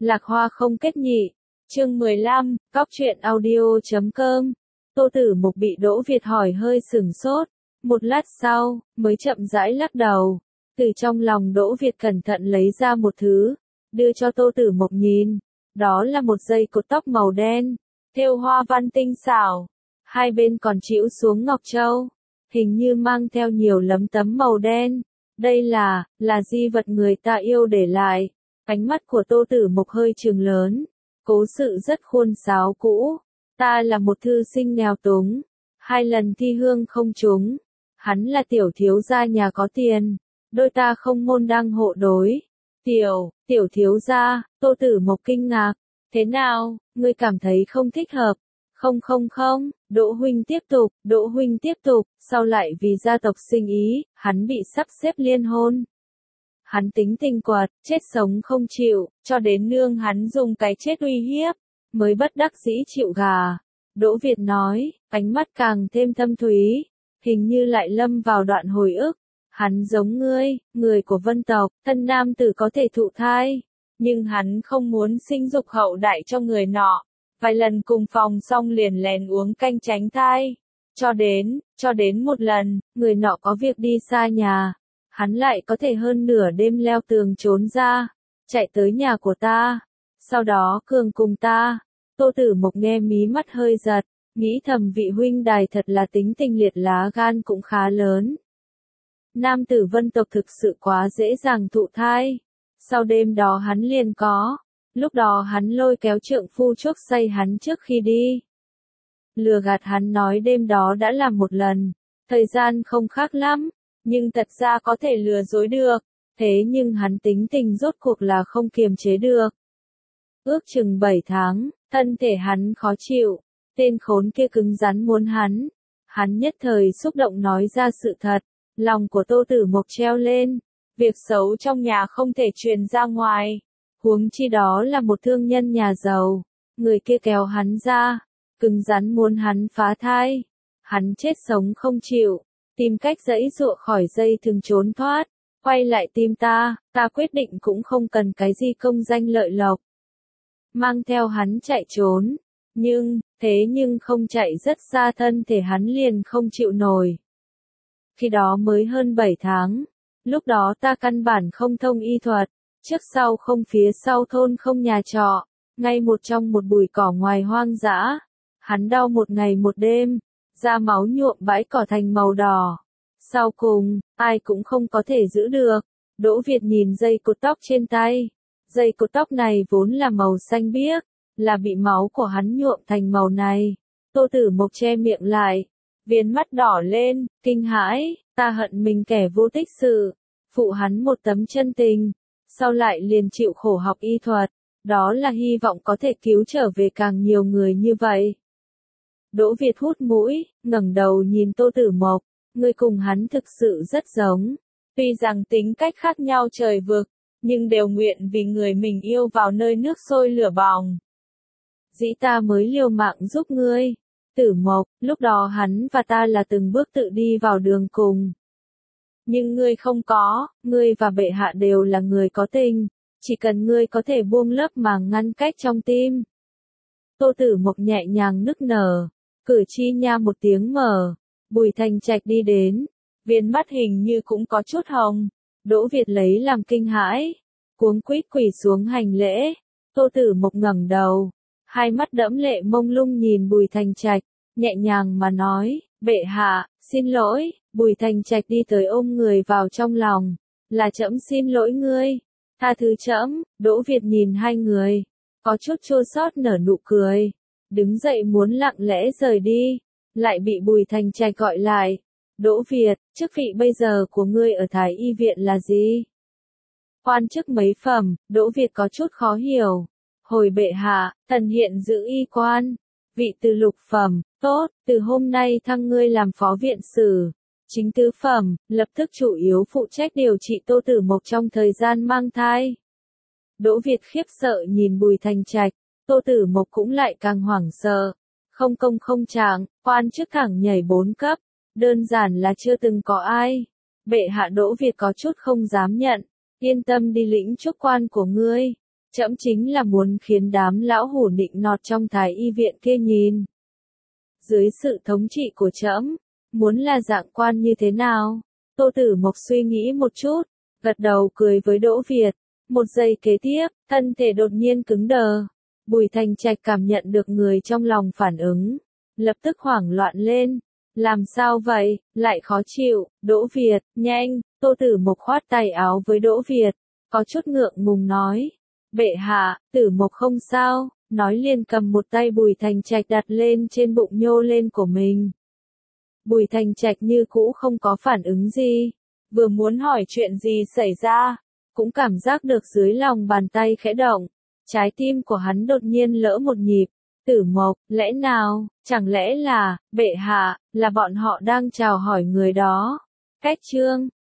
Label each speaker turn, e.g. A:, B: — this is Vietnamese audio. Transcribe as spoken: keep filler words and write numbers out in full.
A: Lạc Hoa không kết nhị. Chương mười lăm, cóc truyện audio chấm com. Tô Tử Mục bị Đỗ Việt hỏi hơi sửng sốt, một lát sau, mới chậm rãi lắc đầu. Từ trong lòng Đỗ Việt cẩn thận lấy ra một thứ, đưa cho Tô Tử Mục nhìn. Đó là một dây cột tóc màu đen, thêu hoa văn tinh xảo. Hai bên còn trĩu xuống ngọc châu, hình như mang theo nhiều lấm tấm màu đen. Đây là, là di vật người ta yêu để lại. Ánh mắt của Tô Tử Mục hơi trừng lớn. Cố sự rất khuôn sáo cũ. Ta là một thư sinh nghèo túng. Hai lần thi hương không trúng. Hắn là tiểu thiếu gia nhà có tiền. Đôi ta không môn đăng hộ đối. Tiểu, tiểu thiếu gia, Tô Tử Mục kinh ngạc. Thế nào, ngươi cảm thấy không thích hợp? Không không không, Đỗ huynh tiếp tục, Đỗ huynh tiếp tục, sau lại vì gia tộc sinh ý, hắn bị sắp xếp liên hôn. Hắn tính tình quật, chết sống không chịu, cho đến nương hắn dùng cái chết uy hiếp, mới bất đắc dĩ chịu gà. Đỗ Việt nói, ánh mắt càng thêm thâm thúy, hình như lại lâm vào đoạn hồi ức. Hắn giống ngươi, người của vân tộc, thân nam tử có thể thụ thai, nhưng hắn không muốn sinh dục hậu đại cho người nọ. Vài lần cùng phòng xong liền lén uống canh tránh thai. Cho đến, cho đến một lần, người nọ có việc đi xa nhà. Hắn lại có thể hơn nửa đêm leo tường trốn ra, chạy tới nhà của ta. Sau đó cường cùng ta. Tô Tử Mục nghe mí mắt hơi giật, nghĩ thầm vị huynh đài thật là tính tình liệt lá gan cũng khá lớn. Nam tử vân tộc thực sự quá dễ dàng thụ thai. Sau đêm đó hắn liền có. Lúc đó hắn lôi kéo trượng phu chuốc say hắn trước khi đi. Lừa gạt hắn nói đêm đó đã làm một lần. Thời gian không khác lắm, nhưng thật ra có thể lừa dối được. Thế nhưng hắn tính tình rốt cuộc là không kiềm chế được. Ước chừng bảy tháng, thân thể hắn khó chịu. Tên khốn kia cứng rắn muốn hắn. Hắn nhất thời xúc động nói ra sự thật. Lòng của Tô Tử Mục treo lên. Việc xấu trong nhà không thể truyền ra ngoài. Huống chi đó là một thương nhân nhà giàu. Người kia kéo hắn ra, cứng rắn muốn hắn phá thai. Hắn chết sống không chịu, tìm cách giãy giụa khỏi dây thừng trốn thoát. Quay lại tìm ta, ta quyết định cũng không cần cái gì công danh lợi lộc. Mang theo hắn chạy trốn. Nhưng, thế nhưng không chạy rất xa thân thể hắn liền không chịu nổi. Khi đó mới hơn bảy tháng. Lúc đó ta căn bản không thông y thuật. Trước sau không phía sau thôn không nhà trọ, ngay một trong một bụi cỏ ngoài hoang dã. Hắn đau một ngày một đêm, da máu nhuộm bãi cỏ thành màu đỏ. Sau cùng, ai cũng không có thể giữ được. Đỗ Việt nhìn dây cột tóc trên tay. Dây cột tóc này vốn là màu xanh biếc, là bị máu của hắn nhuộm thành màu này. Tô Tử Mục che miệng lại, viền mắt đỏ lên, kinh hãi, ta hận mình kẻ vô tích sự, phụ hắn một tấm chân tình. Sau lại liền chịu khổ học y thuật, đó là hy vọng có thể cứu trở về càng nhiều người như vậy. Đỗ Việt hút mũi, ngẩng đầu nhìn Tô Tử Mục, người cùng hắn thực sự rất giống. Tuy rằng tính cách khác nhau trời vực, nhưng đều nguyện vì người mình yêu vào nơi nước sôi lửa bỏng. Dĩ ta mới liều mạng giúp ngươi. Tử Mục, lúc đó hắn và ta là từng bước tự đi vào đường cùng. Nhưng ngươi không có, ngươi và bệ hạ đều là người có tình, chỉ cần ngươi có thể buông lớp màng ngăn cách trong tim. Tô Tử Mục nhẹ nhàng nức nở, cử chi nha một tiếng mở, Bùi Thành Trạch đi đến, viền mắt hình như cũng có chút hồng. Đỗ Việt lấy làm kinh hãi, cuống quýt quỳ xuống hành lễ. Tô Tử Mục ngẩng đầu, hai mắt đẫm lệ mông lung nhìn Bùi Thành Trạch, nhẹ nhàng mà nói, bệ hạ, xin lỗi. Bùi Thành Trạch đi tới ôm người vào trong lòng, là trẫm xin lỗi ngươi, tha thứ trẫm. Đỗ Việt nhìn hai người, có chút chua xót nở nụ cười, đứng dậy muốn lặng lẽ rời đi, lại bị Bùi Thành Trạch gọi lại. Đỗ Việt, chức vị bây giờ của ngươi ở Thái Y viện là gì? Quan chức mấy phẩm? Đỗ Việt có chút khó hiểu. Hồi bệ hạ, thần hiện giữ y quan, vị từ lục phẩm. Tốt, từ hôm nay thăng ngươi làm phó viện sử. Chính tứ phẩm, lập tức chủ yếu phụ trách điều trị Tô Tử Mục trong thời gian mang thai. Đỗ Việt khiếp sợ nhìn Bùi Thành Trạch, Tô Tử Mục cũng lại càng hoảng sợ. Không công không trạng, quan chức thẳng nhảy bốn cấp, đơn giản là chưa từng có ai. Bệ hạ. Đỗ Việt có chút không dám nhận, yên tâm đi lĩnh chức quan của ngươi. Trẫm chính là muốn khiến đám lão hủ nịnh nọt trong thái y viện kia nhìn. Dưới sự thống trị của trẫm, muốn là dạng quan như thế nào? Tô Tử Mộc suy nghĩ một chút, gật đầu cười với Đỗ Việt. Một giây kế tiếp, thân thể đột nhiên cứng đờ. Bùi Thành Trạch cảm nhận được người trong lòng phản ứng, lập tức hoảng loạn lên. Làm sao vậy, lại khó chịu, Đỗ Việt, nhanh, Tô Tử Mộc khoát tay áo với Đỗ Việt, có chút ngượng ngùng nói. Bệ hạ, Tử Mộc không sao, nói liền cầm một tay Bùi Thành Trạch đặt lên trên bụng nhô lên của mình. Bùi Thành Trạch như cũ không có phản ứng gì, vừa muốn hỏi chuyện gì xảy ra, cũng cảm giác được dưới lòng bàn tay khẽ động, trái tim của hắn đột nhiên lỡ một nhịp. Tử Mộc, lẽ nào, chẳng lẽ là, bệ hạ, là bọn họ đang chào hỏi người đó? Cách chương